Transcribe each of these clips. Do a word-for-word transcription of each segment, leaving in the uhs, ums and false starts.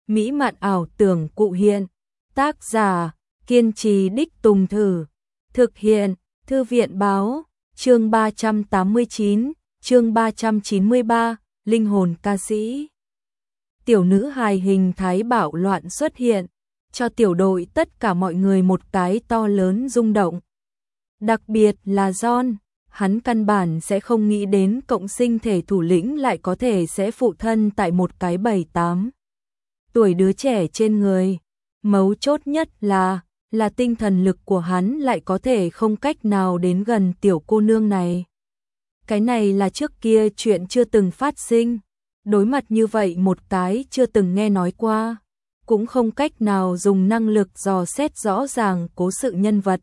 mỹ mạn ảo tưởng cụ hiện. Tác giả, kiên trì đích tùng thử. Thực hiện, Thư viện báo, chương ba trăm tám mươi chín, chương ba trăm chín mươi ba, linh hồn ca sĩ. Tiểu nữ hài hình thái bạo loạn xuất hiện, cho tiểu đội tất cả mọi người một cái to lớn rung động. Đặc biệt là John, hắn căn bản sẽ không nghĩ đến cộng sinh thể thủ lĩnh lại có thể sẽ phụ thân tại một cái bảy tám tuổi đứa trẻ trên người. Mấu chốt nhất là, là tinh thần lực của hắn lại có thể không cách nào đến gần tiểu cô nương này. Cái này là trước kia chuyện chưa từng phát sinh, đối mặt như vậy một cái chưa từng nghe nói qua, cũng không cách nào dùng năng lực dò xét rõ ràng cố sự nhân vật.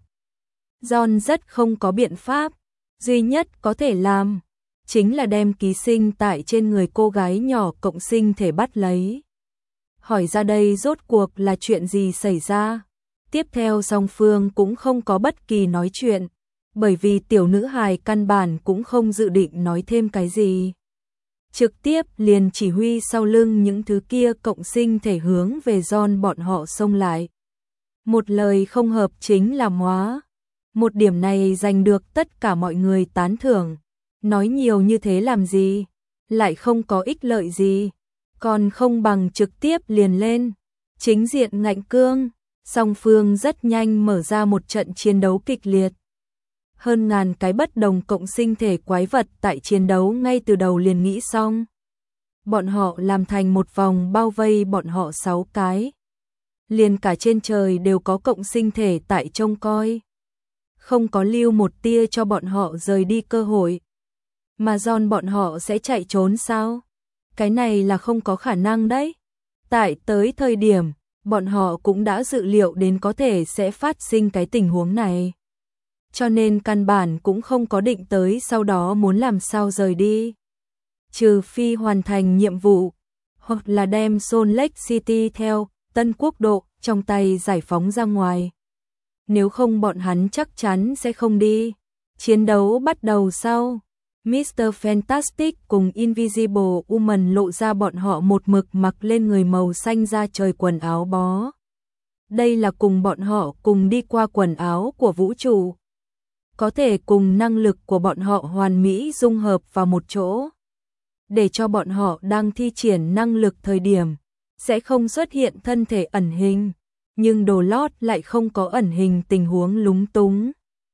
John rất không có biện pháp, duy nhất có thể làm, chính là đem ký sinh tại trên người cô gái nhỏ cộng sinh thể bắt lấy. Hỏi ra đây rốt cuộc là chuyện gì xảy ra? Tiếp theo song phương cũng không có bất kỳ nói chuyện, bởi vì tiểu nữ hài căn bản cũng không dự định nói thêm cái gì. Trực tiếp liền chỉ huy sau lưng những thứ kia cộng sinh thể hướng về John bọn họ xông lại. Một lời không hợp chính là móa. Một điểm này giành được tất cả mọi người tán thưởng. Nói nhiều như thế làm gì? Lại không có ích lợi gì. Còn không bằng trực tiếp liền lên. Chính diện ngạnh cương. Song phương rất nhanh mở ra một trận chiến đấu kịch liệt. Hơn ngàn cái bất đồng cộng sinh thể quái vật tại chiến đấu ngay từ đầu liền nghĩ xong. Bọn họ làm thành một vòng bao vây bọn họ sáu cái. Liền cả trên trời đều có cộng sinh thể tại trông coi. Không có lưu một tia cho bọn họ rời đi cơ hội. Mà John bọn họ sẽ chạy trốn sao? Cái này là không có khả năng đấy. Tại tới thời điểm, bọn họ cũng đã dự liệu đến có thể sẽ phát sinh cái tình huống này. Cho nên căn bản cũng không có định tới sau đó muốn làm sao rời đi. Trừ phi hoàn thành nhiệm vụ, hoặc là đem Salt Lake City theo Tân Quốc độ trong tay giải phóng ra ngoài. Nếu không bọn hắn chắc chắn sẽ không đi. Chiến đấu bắt đầu sau. mít tơ Fantastic cùng Invisible Woman lộ ra bọn họ một mực mặc lên người màu xanh da trời quần áo bó. Đây là cùng bọn họ cùng đi qua quần áo của vũ trụ. Có thể cùng năng lực của bọn họ hoàn mỹ dung hợp vào một chỗ. Để cho bọn họ đang thi triển năng lực thời điểm, sẽ không xuất hiện thân thể ẩn hình, nhưng đồ lót lại không có ẩn hình tình huống lúng túng.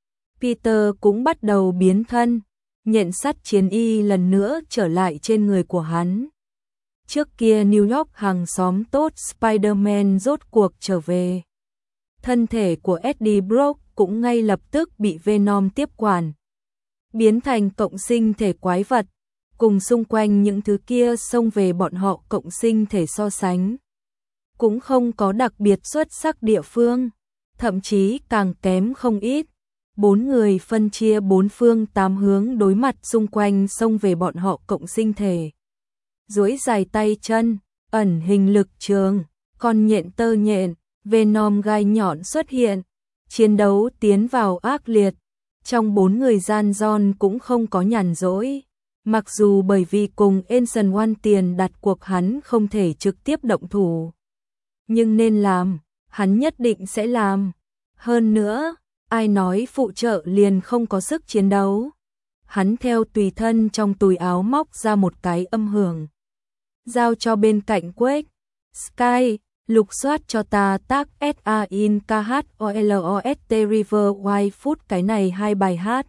Peter cũng bắt đầu biến thân, nhện sắt chiến y lần nữa trở lại trên người của hắn. Trước kia New York hàng xóm tốt Spider-Man rốt cuộc trở về. Thân thể của Eddie Brock cũng ngay lập tức bị Venom tiếp quản. Biến thành cộng sinh thể quái vật, cùng xung quanh những thứ kia xông về bọn họ cộng sinh thể so sánh. Cũng không có đặc biệt xuất sắc địa phương, thậm chí càng kém không ít. Bốn người phân chia bốn phương tám hướng đối mặt xung quanh xông về bọn họ cộng sinh thể. Duỗi dài tay chân, ẩn hình lực trường, con nhện tơ nhện, Venom gai nhọn xuất hiện. Chiến đấu tiến vào ác liệt. Trong bốn người gian John cũng không có nhàn rỗi. Mặc dù bởi vì cùng Ancient One tiền đặt cuộc hắn không thể trực tiếp động thủ. Nhưng nên làm, hắn nhất định sẽ làm. Hơn nữa, ai nói phụ trợ liền không có sức chiến đấu. Hắn theo tùy thân trong túi áo móc ra một cái âm hưởng. Giao cho bên cạnh Quake. Sky, lục soát cho ta tác S A in K H O L O S T River White Foot cái này hai bài hát.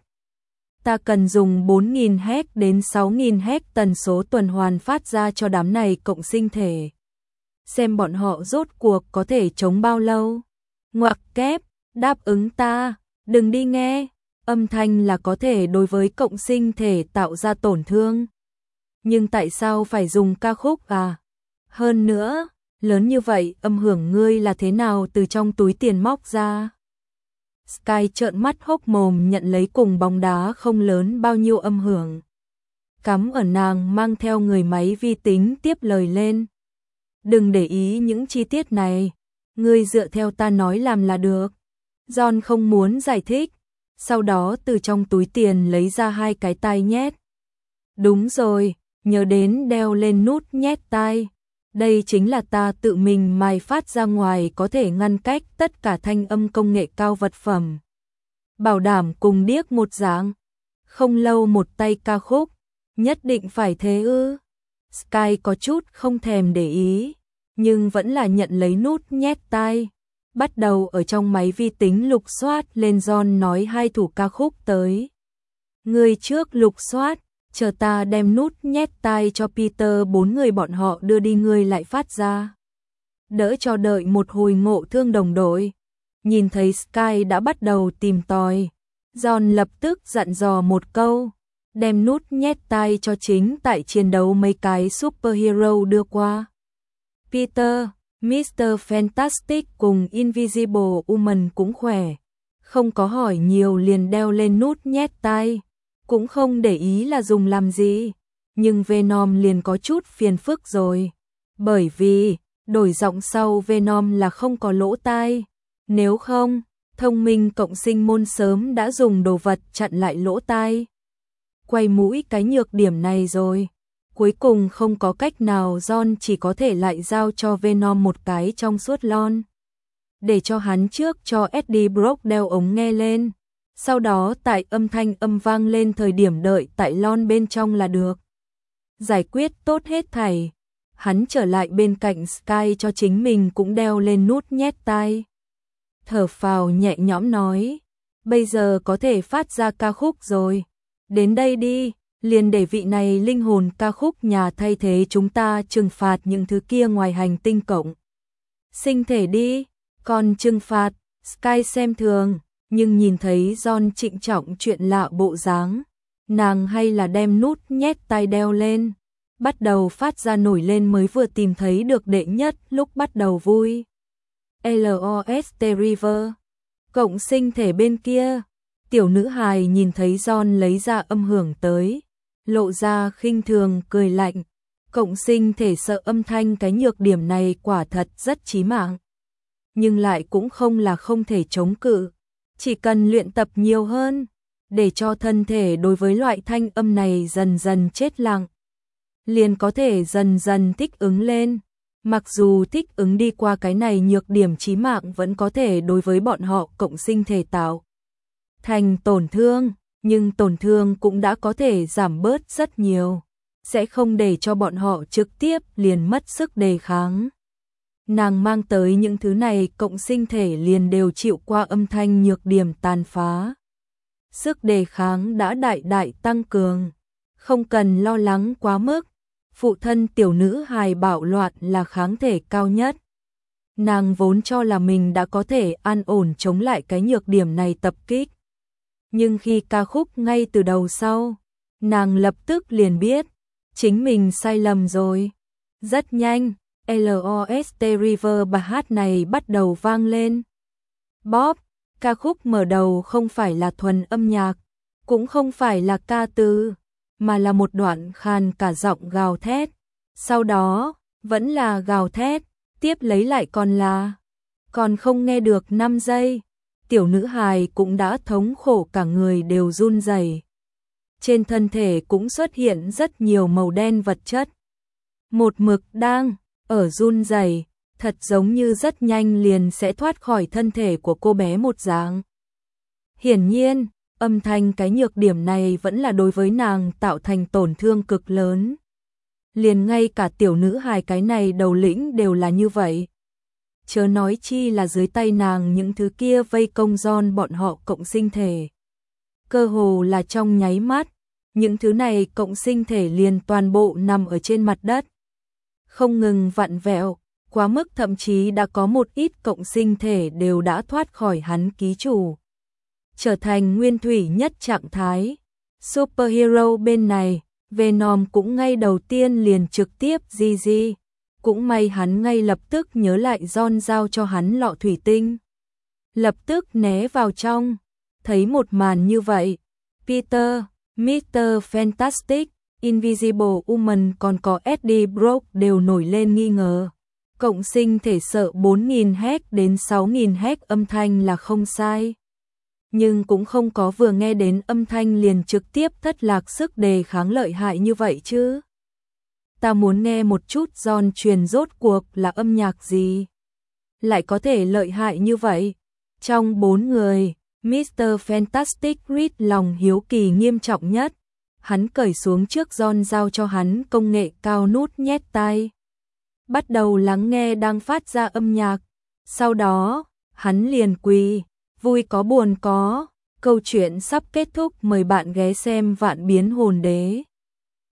Ta cần dùng bốn nghìn Hz đến sáu nghìn Hz tần số tuần hoàn phát ra cho đám này cộng sinh thể. Xem bọn họ rốt cuộc có thể chống bao lâu. Ngoặc kép, đáp ứng ta, đừng đi nghe. Âm thanh là có thể đối với cộng sinh thể tạo ra tổn thương. Nhưng tại sao phải dùng ca khúc à? Hơn nữa, lớn như vậy âm hưởng ngươi là thế nào từ trong túi tiền móc ra? Sky trợn mắt hốc mồm nhận lấy cùng bóng đá không lớn bao nhiêu âm hưởng. Cắm ở nàng mang theo người máy vi tính tiếp lời lên. Đừng để ý những chi tiết này, ngươi dựa theo ta nói làm là được. John không muốn giải thích, sau đó từ trong túi tiền lấy ra hai cái tai nhét. Đúng rồi, nhớ đến đeo lên nút nhét tai. Đây chính là ta tự mình mài phát ra ngoài, có thể ngăn cách tất cả thanh âm công nghệ cao vật phẩm. Bảo đảm cùng điếc một dạng. Không lâu một tay ca khúc, nhất định phải thế ư? Sky có chút không thèm để ý, nhưng vẫn là nhận lấy nút nhét tai. Bắt đầu ở trong máy vi tính lục soát lên. John nói hai thủ ca khúc tới. Người trước lục soát, chờ ta đem nút nhét tai cho Peter. Bốn người bọn họ đưa đi, người lại phát ra. Đỡ cho đợi một hồi. Ngộ Thương đồng đội nhìn thấy Sky đã bắt đầu tìm tòi, John lập tức dặn dò một câu, đem nút nhét tai cho chính tại chiến đấu mấy cái superhero đưa qua. Peter, mít-tơ Fantastic cùng Invisible Woman cũng khỏe, không có hỏi nhiều liền đeo lên nút nhét tai, cũng không để ý là dùng làm gì, nhưng Venom liền có chút phiền phức rồi, bởi vì đổi giọng sau Venom là không có lỗ tai, nếu không, thông minh cộng sinh môn sớm đã dùng đồ vật chặn lại lỗ tai. Quay mũi cái nhược điểm này rồi. Cuối cùng không có cách nào, John chỉ có thể lại giao cho Venom một cái trong suốt lon. Để cho hắn trước cho Eddie Brock đeo ống nghe lên. Sau đó tại âm thanh âm vang lên thời điểm đợi tại lon bên trong là được. Giải quyết tốt hết thảy. Hắn trở lại bên cạnh Sky cho chính mình cũng đeo lên nút nhét tai. Thở phào nhẹ nhõm nói, bây giờ có thể phát ra ca khúc rồi. Đến đây đi, liền để vị này linh hồn ca khúc nhà thay thế chúng ta trừng phạt những thứ kia ngoài hành tinh cộng sinh thể đi. Còn trừng phạt, Sky xem thường, nhưng nhìn thấy John trịnh trọng chuyện lạ bộ dáng, nàng hay là đem nút nhét tai đeo lên, bắt đầu phát ra nổi lên mới vừa tìm thấy được đệ nhất lúc bắt đầu vui. Lost River, cộng sinh thể bên kia, tiểu nữ hài nhìn thấy John lấy ra âm hưởng tới, lộ ra khinh thường cười lạnh, cộng sinh thể sợ âm thanh, cái nhược điểm này quả thật rất chí mạng, nhưng lại cũng không là không thể chống cự, chỉ cần luyện tập nhiều hơn, để cho thân thể đối với loại thanh âm này dần dần chết lặng, liền có thể dần dần thích ứng lên. Mặc dù thích ứng đi qua cái này nhược điểm chí mạng vẫn có thể đối với bọn họ cộng sinh thể tạo thành tổn thương, nhưng tổn thương cũng đã có thể giảm bớt rất nhiều, sẽ không để cho bọn họ trực tiếp liền mất sức đề kháng. Nàng mang tới những thứ này cộng sinh thể liền đều chịu qua âm thanh nhược điểm tàn phá. Sức đề kháng đã đại đại tăng cường, không cần lo lắng quá mức. Phụ thân tiểu nữ hài bạo loạn là kháng thể cao nhất. Nàng vốn cho là mình đã có thể an ổn chống lại cái nhược điểm này tập kích. Nhưng khi ca khúc ngay từ đầu sau, nàng lập tức liền biết, chính mình sai lầm rồi. Rất nhanh, Lost River bài hát này bắt đầu vang lên. Bob, ca khúc mở đầu không phải là thuần âm nhạc, cũng không phải là ca từ, mà là một đoạn khan cả giọng gào thét. Sau đó, vẫn là gào thét, tiếp lấy lại còn là, còn không nghe được năm giây. Tiểu nữ hài cũng đã thống khổ, cả người đều run rẩy. Trên thân thể cũng xuất hiện rất nhiều màu đen vật chất. Một mực đang ở run rẩy, thật giống như rất nhanh liền sẽ thoát khỏi thân thể của cô bé một dạng. Hiển nhiên, âm thanh cái nhược điểm này vẫn là đối với nàng tạo thành tổn thương cực lớn. Liền ngay cả tiểu nữ hài cái này đầu lĩnh đều là như vậy. Chớ nói chi là dưới tay nàng những thứ kia vây công John bọn họ cộng sinh thể. Cơ hồ là trong nháy mắt, những thứ này cộng sinh thể liền toàn bộ nằm ở trên mặt đất. Không ngừng vặn vẹo, quá mức thậm chí đã có một ít cộng sinh thể đều đã thoát khỏi hắn ký chủ, trở thành nguyên thủy nhất trạng thái. Superhero bên này, Venom cũng ngay đầu tiên liền trực tiếp gi gi. Cũng may hắn ngay lập tức nhớ lại John giao cho hắn lọ thủy tinh. Lập tức né vào trong. Thấy một màn như vậy, Peter, mít-tơ Fantastic, Invisible Woman còn có Eddie Brock đều nổi lên nghi ngờ. Cộng sinh thể sợ bốn nghìn héc đến sáu nghìn héc âm thanh là không sai. Nhưng cũng không có vừa nghe đến âm thanh liền trực tiếp thất lạc sức đề kháng lợi hại như vậy chứ. ta muốn nghe một chút John truyền rốt cuộc là âm nhạc gì. Lại có thể lợi hại như vậy. Trong bốn người, mít tơ Fantastic Reed lòng hiếu kỳ nghiêm trọng nhất. Hắn cởi xuống trước John giao cho hắn công nghệ cao nút nhét tai. Bắt đầu lắng nghe đang phát ra âm nhạc. Sau đó, hắn liền quỳ, vui có buồn có. Câu chuyện sắp kết thúc, mời bạn ghé xem Vạn Biến Hồn Đế.